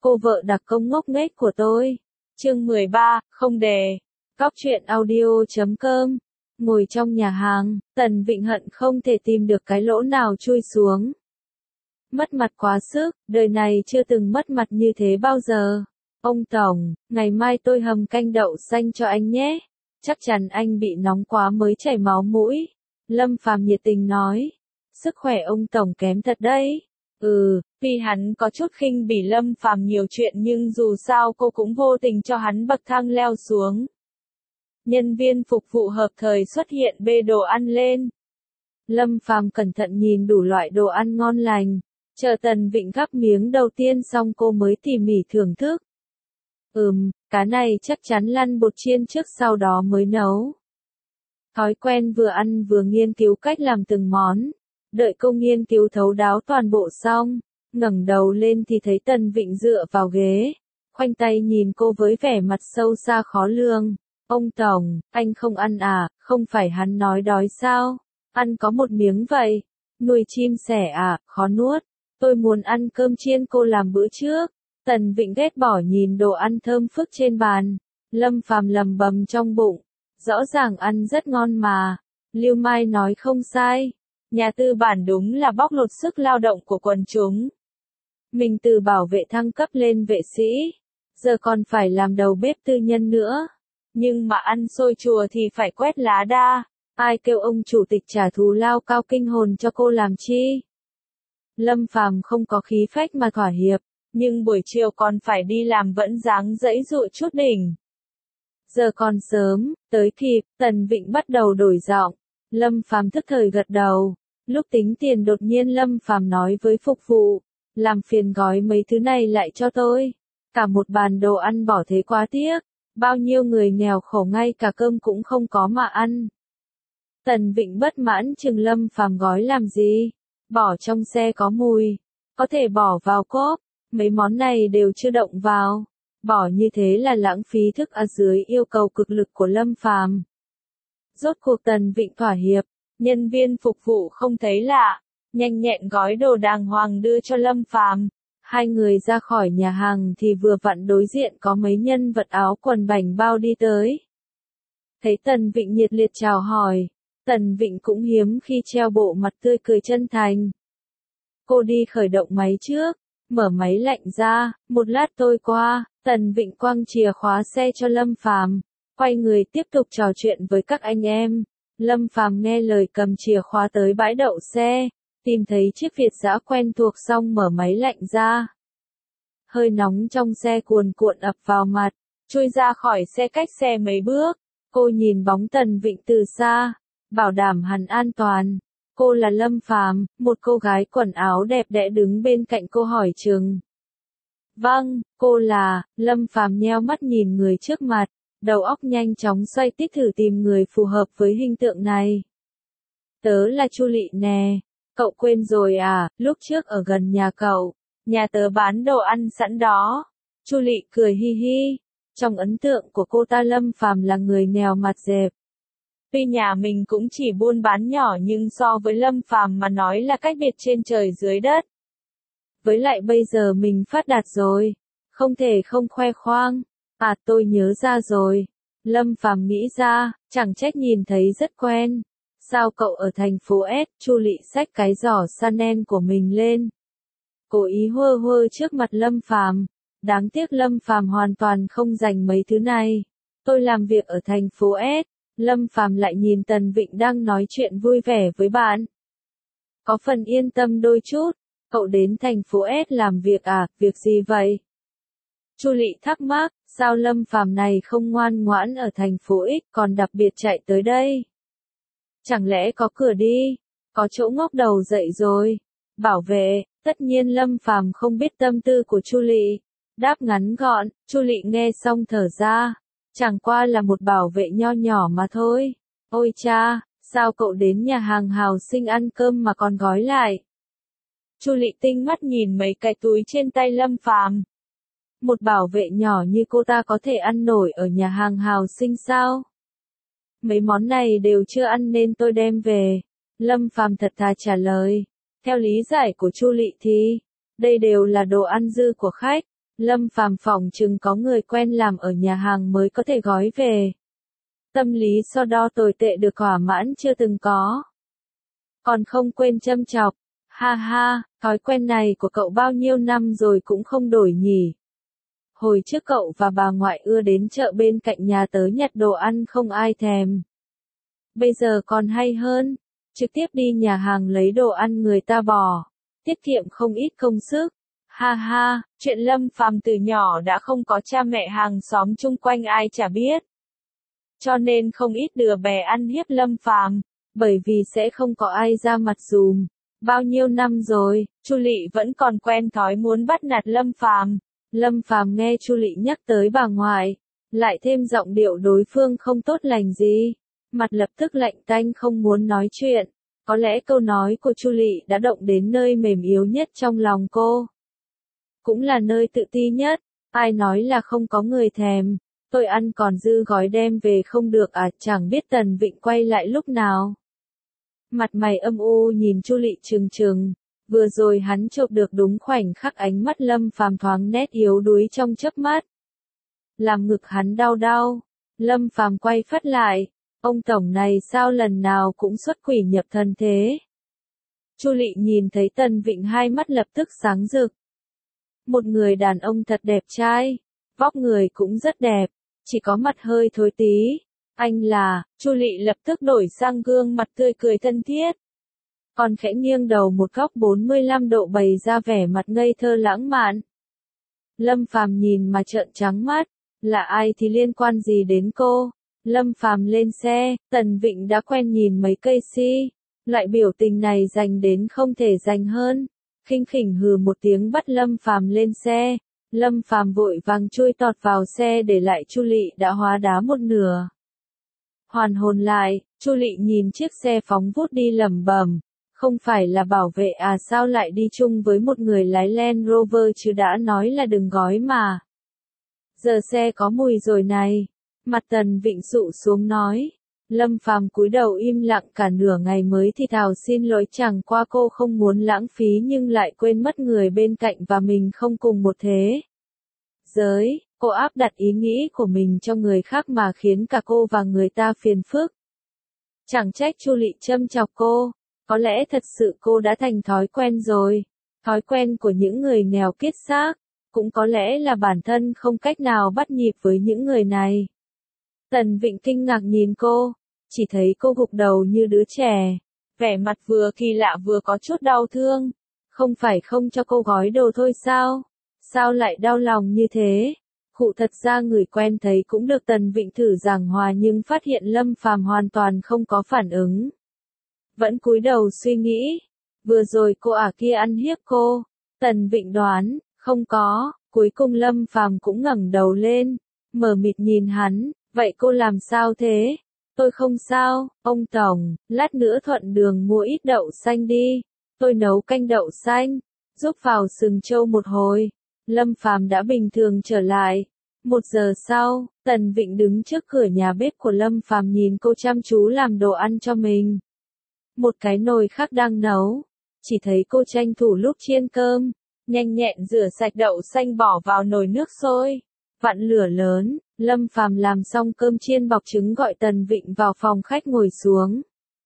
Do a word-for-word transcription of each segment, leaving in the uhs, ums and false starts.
cô vợ đặc công ngốc nghếch của tôi. Chương mười ba, không đề. Cóc truyện audio chấm com. Ngồi trong nhà hàng, Tần Vịnh hận không thể tìm được cái lỗ nào chui xuống. Mất mặt quá sức, đời này chưa từng mất mặt như thế bao giờ. Ông Tổng, ngày mai tôi hầm canh đậu xanh cho anh nhé. Chắc chắn anh bị nóng quá mới chảy máu mũi. Lâm Phàm nhiệt tình nói. Sức khỏe ông Tổng kém thật đấy. Ừ, vì hắn có chút khinh bỉ Lâm Phàm nhiều chuyện nhưng dù sao cô cũng vô tình cho hắn bậc thang leo xuống. Nhân viên phục vụ hợp thời xuất hiện bê đồ ăn lên. Lâm Phàm cẩn thận nhìn đủ loại đồ ăn ngon lành. Chờ Tần Vịnh gắp miếng đầu tiên xong cô mới tỉ mỉ thưởng thức. Ừm, cá này chắc chắn lăn bột chiên trước sau đó mới nấu. Thói quen vừa ăn vừa nghiên cứu cách làm từng món. Đợi cô nghiên cứu thấu đáo toàn bộ xong, ngẩng đầu lên thì thấy Tần Vịnh dựa vào ghế, khoanh tay nhìn cô với vẻ mặt sâu xa khó lường. Ông Tổng, anh không ăn à, không phải hắn nói đói sao? Ăn có một miếng vậy. Nuôi chim sẻ à, khó nuốt. Tôi muốn ăn cơm chiên cô làm bữa trước. Tần Vịnh ghét bỏ nhìn đồ ăn thơm phức trên bàn. Lâm Phàm lầm bầm trong bụng. Rõ ràng ăn rất ngon mà. Lưu Mai nói không sai. Nhà tư bản đúng là bóc lột sức lao động của quần chúng. Mình từ bảo vệ thăng cấp lên vệ sĩ. Giờ còn phải làm đầu bếp tư nhân nữa. Nhưng mà ăn xôi chùa thì phải quét lá đa. Ai kêu ông chủ tịch trả thù lao cao kinh hồn cho cô làm chi? Lâm Phàm không có khí phách mà thỏa hiệp. Nhưng buổi chiều còn phải đi làm vẫn dáng dẫy dụa chút đỉnh. Giờ còn sớm, tới kịp, Tần Vịnh bắt đầu đổi giọng. Lâm Phàm thức thời gật đầu. Lúc tính tiền đột nhiên Lâm Phàm nói với phục vụ, làm phiền gói mấy thứ này lại cho tôi. Cả một bàn đồ ăn bỏ thế quá tiếc. Bao nhiêu người nghèo khổ ngay cả cơm cũng không có mà ăn. Tần Vịnh bất mãn chừng Lâm Phàm gói làm gì? Bỏ trong xe có mùi. Có thể bỏ vào cốp. Mấy món này đều chưa động vào. Bỏ như thế là lãng phí thức ăn dưới yêu cầu cực lực của Lâm Phàm. Rốt cuộc Tần Vịnh thỏa hiệp. Nhân viên phục vụ không thấy lạ. Nhanh nhẹn gói đồ đàng hoàng đưa cho Lâm Phàm. Hai người ra khỏi nhà hàng thì vừa vặn đối diện có mấy nhân vật áo quần bảnh bao đi tới. Thấy Tần Vịnh nhiệt liệt chào hỏi. Tần Vịnh cũng hiếm khi treo bộ mặt tươi cười chân thành. Cô đi khởi động máy trước. Mở máy lạnh ra, một lát tôi qua, Tần Vịnh quăng chìa khóa xe cho Lâm Phàm, quay người tiếp tục trò chuyện với các anh em. Lâm Phàm nghe lời cầm chìa khóa tới bãi đậu xe, tìm thấy chiếc Việt dã quen thuộc xong mở máy lạnh ra. Hơi nóng trong xe cuồn cuộn ập vào mặt, chui ra khỏi xe cách xe mấy bước. Cô nhìn bóng Tần Vịnh từ xa, bảo đảm hắn an toàn. Cô là Lâm Phàm, một cô gái quần áo đẹp đẽ đứng bên cạnh cô hỏi chừng. Vâng, cô là, Lâm Phàm nheo mắt nhìn người trước mặt, đầu óc nhanh chóng xoay tít thử tìm người phù hợp với hình tượng này. Tớ là Chu Lị nè, cậu quên rồi à, lúc trước ở gần nhà cậu, nhà tớ bán đồ ăn sẵn đó. Chu Lị cười hi hi, trong ấn tượng của cô ta Lâm Phàm là người nghèo mặt dẹp. Tuy nhà mình cũng chỉ buôn bán nhỏ nhưng so với Lâm Phàm mà nói là cách biệt trên trời dưới đất. Với lại bây giờ mình phát đạt rồi, không thể không khoe khoang. À tôi nhớ ra rồi. Lâm Phàm nghĩ ra, chẳng trách nhìn thấy rất quen. Sao cậu ở thành phố S? Chu Lị xách cái giỏ Chanel của mình lên. Cố ý hơ hơ trước mặt Lâm Phàm. Đáng tiếc Lâm Phàm hoàn toàn không dành mấy thứ này. Tôi làm việc ở thành phố S. Lâm Phàm lại nhìn Tần Vịnh đang nói chuyện vui vẻ với bạn. Có phần yên tâm đôi chút. Cậu đến thành phố S làm việc à, việc gì vậy? Chu Lị thắc mắc, sao Lâm Phàm này không ngoan ngoãn ở thành phố X còn đặc biệt chạy tới đây? Chẳng lẽ có cửa đi? Có chỗ ngóc đầu dậy rồi? Bảo vệ, tất nhiên Lâm Phàm không biết tâm tư của Chu Lị. Đáp ngắn gọn, Chu Lị nghe xong thở ra. Chẳng qua là một bảo vệ nho nhỏ mà thôi. Ôi cha, sao cậu đến nhà hàng Hào Sinh ăn cơm mà còn gói lại? Chu Lị tinh mắt nhìn mấy cái túi trên tay Lâm Phàm. Một bảo vệ nhỏ như cô ta có thể ăn nổi ở nhà hàng Hào Sinh sao? Mấy món này đều chưa ăn nên tôi đem về. Lâm Phàm thật thà trả lời. Theo lý giải của Chu Lị thì, đây đều là đồ ăn dư của khách. Lâm Phàm phỏng chừng có người quen làm ở nhà hàng mới có thể gói về. Tâm lý so đo tồi tệ được thỏa mãn chưa từng có. Còn không quên châm chọc, ha ha, thói quen này của cậu bao nhiêu năm rồi cũng không đổi nhỉ. Hồi trước cậu và bà ngoại ưa đến chợ bên cạnh nhà tớ nhặt đồ ăn không ai thèm. Bây giờ còn hay hơn, trực tiếp đi nhà hàng lấy đồ ăn người ta bỏ, tiết kiệm không ít công sức. Ha ha, chuyện Lâm Phàm từ nhỏ đã không có cha mẹ hàng xóm chung quanh ai chả biết. Cho nên không ít đứa bé ăn hiếp Lâm Phàm, bởi vì sẽ không có ai ra mặt dùm. Bao nhiêu năm rồi, Chu Lệ vẫn còn quen thói muốn bắt nạt Lâm Phàm. Lâm Phàm nghe Chu Lệ nhắc tới bà ngoại, lại thêm giọng điệu đối phương không tốt lành gì, mặt lập tức lạnh tanh không muốn nói chuyện. Có lẽ câu nói của Chu Lệ đã động đến nơi mềm yếu nhất trong lòng cô. Cũng là nơi tự ti nhất, ai nói là không có người thèm, tôi ăn còn dư gói đem về không được à, chẳng biết Tần Vịnh quay lại lúc nào. Mặt mày âm u nhìn Chu Lệ trừng trừng, vừa rồi hắn chộp được đúng khoảnh khắc ánh mắt Lâm Phàm thoáng nét yếu đuối trong chớp mắt. Làm ngực hắn đau đau, Lâm Phàm quay phắt lại, ông tổng này sao lần nào cũng xuất quỷ nhập thần thế. Chu Lệ nhìn thấy Tần Vịnh hai mắt lập tức sáng rực. Một người đàn ông thật đẹp trai, vóc người cũng rất đẹp, chỉ có mặt hơi thối tí. Anh là, Chu Lệ lập tức đổi sang gương mặt tươi cười thân thiết. Còn khẽ nghiêng đầu một góc bốn mươi lăm độ bày ra vẻ mặt ngây thơ lãng mạn. Lâm Phàm nhìn mà trợn trắng mắt, là ai thì liên quan gì đến cô? Lâm Phàm lên xe, Tần Vịnh đã quen nhìn mấy cây si, loại biểu tình này dành đến không thể dành hơn. Khinh khỉnh hừ một tiếng bắt Lâm Phàm lên xe, Lâm Phàm vội vàng chui tọt vào xe để lại Chu Lệ đã hóa đá một nửa. Hoàn hồn lại, Chu Lệ nhìn chiếc xe phóng vút đi lẩm bẩm, không phải là bảo vệ à, sao lại đi chung với một người lái Land Rover chứ, đã nói là đừng gói mà. Giờ xe có mùi rồi này. Mặt Tần Vịnh sụ xuống nói. Lâm Phàm cúi đầu im lặng cả nửa ngày mới thì thào xin lỗi, chẳng qua cô không muốn lãng phí nhưng lại quên mất người bên cạnh và mình không cùng một thế giới. Cô áp đặt ý nghĩ của mình cho người khác mà khiến cả cô và người ta phiền phức. Chẳng trách Chu Lệ châm chọc cô, có lẽ thật sự cô đã thành thói quen rồi, thói quen của những người nghèo kiết xác, cũng có lẽ là bản thân không cách nào bắt nhịp với những người này. Tần Vịnh kinh ngạc nhìn cô, chỉ thấy cô gục đầu như đứa trẻ, vẻ mặt vừa kỳ lạ vừa có chút đau thương. Không phải không cho cô gói đồ thôi sao? Sao lại đau lòng như thế? Khụ, thật ra người quen thấy cũng được. Tần Vịnh thử giảng hòa nhưng phát hiện Lâm Phàm hoàn toàn không có phản ứng. Vẫn cúi đầu suy nghĩ, vừa rồi cô ả kia ăn hiếp cô. Tần Vịnh đoán, không có, cuối cùng Lâm Phàm cũng ngẩng đầu lên, mờ mịt nhìn hắn, vậy cô làm sao thế? Tôi không sao, ông tổng, lát nữa thuận đường mua ít đậu xanh đi, tôi nấu canh đậu xanh, giúp vào sừng trâu một hồi. Lâm Phàm đã bình thường trở lại. Một giờ sau, Tần Vịnh đứng trước cửa nhà bếp của Lâm Phàm nhìn cô chăm chú làm đồ ăn cho mình. Một cái nồi khác đang nấu, chỉ thấy cô tranh thủ lúc chiên cơm, nhanh nhẹn rửa sạch đậu xanh bỏ vào nồi nước sôi, vặn lửa lớn. Lâm Phàm làm xong cơm chiên bọc trứng gọi Tần Vịnh vào phòng khách ngồi xuống.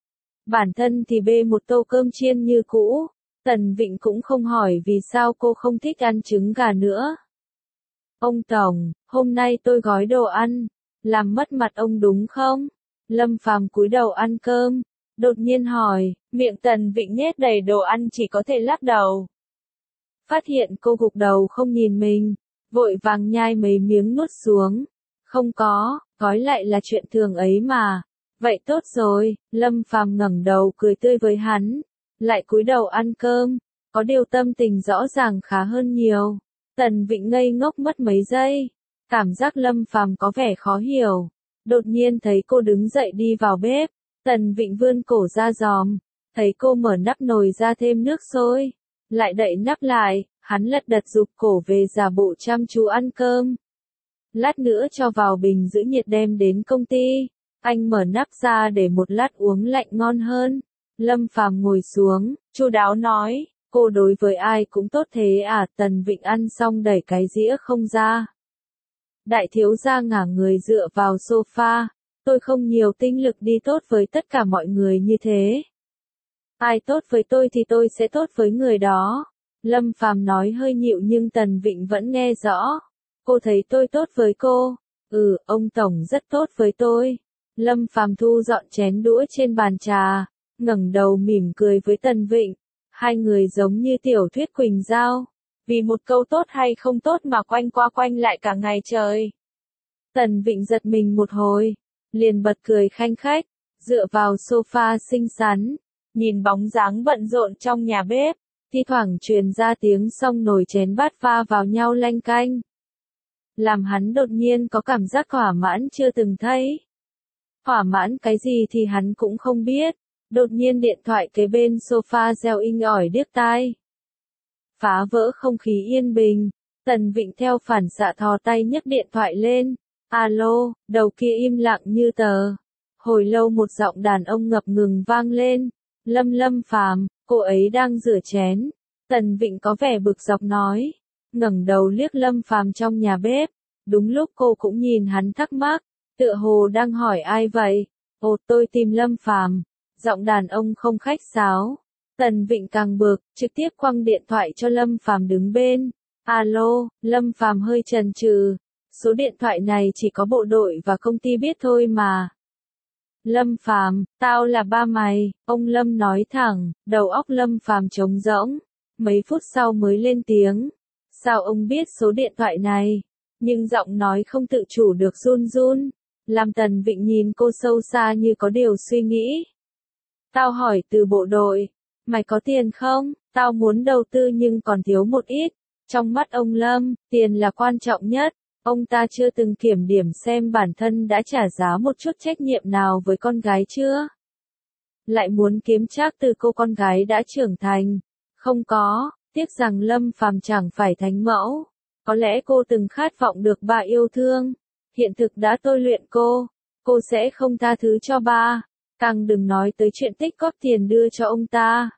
Bản thân thì bê một tô cơm chiên như cũ, Tần Vịnh cũng không hỏi vì sao cô không thích ăn trứng gà nữa. Ông tổng, hôm nay tôi gói đồ ăn, làm mất mặt ông đúng không? Lâm Phàm cúi đầu ăn cơm, đột nhiên hỏi, miệng Tần Vịnh nhét đầy đồ ăn chỉ có thể lắc đầu. Phát hiện cô gục đầu không nhìn mình, vội vàng nhai mấy miếng nuốt xuống. Không có, gói lại là chuyện thường ấy mà. Vậy tốt rồi, Lâm Phàm ngẩng đầu cười tươi với hắn, lại cúi đầu ăn cơm, có điều tâm tình rõ ràng khá hơn nhiều. Tần Vịnh ngây ngốc mất mấy giây, cảm giác Lâm Phàm có vẻ khó hiểu. Đột nhiên thấy cô đứng dậy đi vào bếp, Tần Vịnh vươn cổ ra giòm, thấy cô mở nắp nồi ra thêm nước sôi, lại đậy nắp lại, hắn lật đật giục cổ về giả bộ chăm chú ăn cơm. Lát nữa cho vào bình giữ nhiệt đem đến công ty, anh mở nắp ra để một lát uống lạnh ngon hơn. Lâm Phàm ngồi xuống, chu đáo nói, Cô đối với ai cũng tốt thế à? Tần Vịnh ăn xong đẩy cái dĩa không ra. Đại thiếu gia ngả người dựa vào sofa. Tôi không nhiều tinh lực đi tốt với tất cả mọi người như thế. Ai tốt với tôi thì tôi sẽ tốt với người đó. Lâm Phàm nói hơi nhịu nhưng Tần Vịnh vẫn nghe rõ. Cô thấy tôi tốt với cô. Ừ, ông Tổng rất tốt với tôi. Lâm Phàm thu dọn chén đũa trên bàn trà, ngẩng đầu mỉm cười với Tần Vịnh. Hai người giống như tiểu thuyết Quỳnh Giao. Vì một câu tốt hay không tốt mà quanh qua quanh lại cả ngày trời. Tần Vịnh giật mình một hồi, liền bật cười khanh khách, dựa vào sofa xinh xắn, nhìn bóng dáng bận rộn trong nhà bếp, thi thoảng truyền ra tiếng xông nồi chén bát va vào nhau lanh canh. Làm hắn đột nhiên có cảm giác thỏa mãn chưa từng thấy. Thỏa mãn cái gì thì hắn cũng không biết, đột nhiên điện thoại kế bên sofa reo inh ỏi điếc tai. Phá vỡ không khí yên bình, Tần Vịnh theo phản xạ thò tay nhấc điện thoại lên. Alo, đầu kia im lặng như tờ. Hồi lâu một giọng đàn ông ngập ngừng vang lên. Lâm Lâm Phàm, cô ấy đang rửa chén. Tần Vịnh có vẻ bực dọc nói. Ngẩng đầu liếc Lâm Phàm trong nhà bếp. Đúng lúc cô cũng nhìn hắn thắc mắc. Tựa hồ đang hỏi ai vậy? Ồ, tôi tìm Lâm Phàm. Giọng đàn ông không khách sáo. Tần Vịnh càng bực, trực tiếp quăng điện thoại cho Lâm Phàm đứng bên. Alo, Lâm Phàm hơi chần chừ. Số điện thoại này chỉ có bộ đội và công ty biết thôi mà. Lâm Phàm, tao là ba mày, ông Lâm nói thẳng, đầu óc Lâm Phàm trống rỗng. Mấy phút sau mới lên tiếng. Sao ông biết số điện thoại này? Nhưng giọng nói không tự chủ được run run. Làm Tần Vịnh nhìn cô sâu xa như có điều suy nghĩ. Tao hỏi từ bộ đội. Mày có tiền không? Tao muốn đầu tư nhưng còn thiếu một ít. Trong mắt ông Lâm, tiền là quan trọng nhất. Ông ta chưa từng kiểm điểm xem bản thân đã trả giá một chút trách nhiệm nào với con gái chưa? Lại muốn kiếm trác từ cô con gái đã trưởng thành. Không có, tiếc rằng Lâm Phàm chẳng phải thánh mẫu. Có lẽ cô từng khát vọng được ba yêu thương. Hiện thực đã tôi luyện cô. Cô sẽ không tha thứ cho ba. Càng đừng nói tới chuyện tích góp tiền đưa cho ông ta.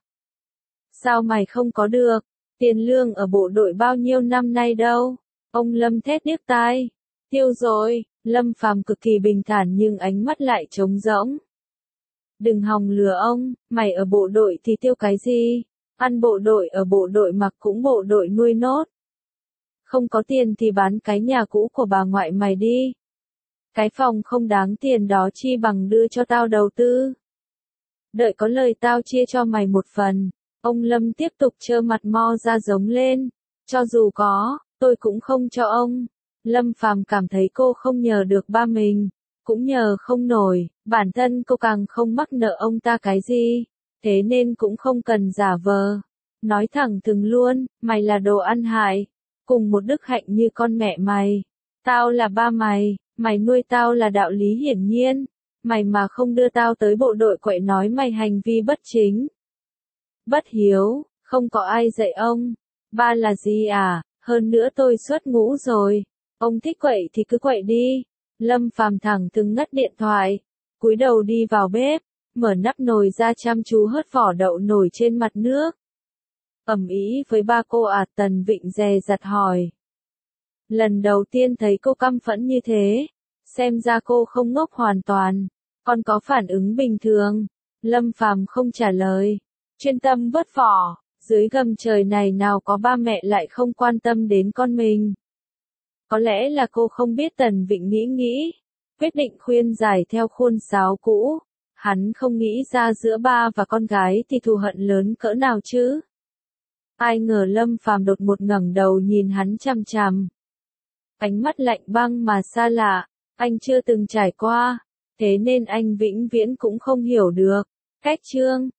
Sao mày không có được? Tiền lương ở bộ đội bao nhiêu năm nay đâu? Ông Lâm thét điếc tai. Tiêu rồi, Lâm Phàm cực kỳ bình thản nhưng ánh mắt lại trống rỗng. Đừng hòng lừa ông, mày ở bộ đội thì tiêu cái gì? Ăn bộ đội ở bộ đội mặc cũng bộ đội nuôi nốt. Không có tiền thì bán cái nhà cũ của bà ngoại mày đi. Cái phòng không đáng tiền đó chi bằng đưa cho tao đầu tư. Đợi có lời tao chia cho mày một phần. Ông Lâm tiếp tục trơ mặt mo ra giống lên. Cho dù có, tôi cũng không cho ông. Lâm Phàm cảm thấy cô không nhờ được ba mình, cũng nhờ không nổi, bản thân cô càng không mắc nợ ông ta cái gì, thế nên cũng không cần giả vờ. Nói thẳng thừng luôn, mày là đồ ăn hại, cùng một đức hạnh như con mẹ mày. Tao là ba mày, mày nuôi tao là đạo lý hiển nhiên, mày mà không đưa tao tới bộ đội quậy nói mày hành vi bất chính. Bất hiếu, không có ai dạy ông. Ba là gì à? Hơn nữa tôi xuất ngũ rồi. Ông thích quậy thì cứ quậy đi. Lâm Phàm thẳng thừng ngắt điện thoại. Cúi đầu đi vào bếp. Mở nắp nồi ra chăm chú hớt vỏ đậu nổi trên mặt nước. Ầm ĩ với ba cô à? Tần Vịnh dè dặt hỏi. Lần đầu tiên thấy cô căm phẫn như thế. Xem ra cô không ngốc hoàn toàn. Còn có phản ứng bình thường. Lâm Phàm không trả lời. Chuyên tâm vớt vỏ. Dưới gầm trời này nào có ba mẹ lại không quan tâm đến con mình. Có lẽ là cô không biết Tần Vịnh nghĩ nghĩ. Quyết định khuyên giải theo khuôn sáo cũ. Hắn không nghĩ ra giữa ba và con gái thì thù hận lớn cỡ nào chứ. Ai ngờ Lâm Phàm đột một ngẩng đầu nhìn hắn chằm chằm. Ánh mắt lạnh băng mà xa lạ. Anh chưa từng trải qua. Thế nên anh vĩnh viễn cũng không hiểu được. Cách chương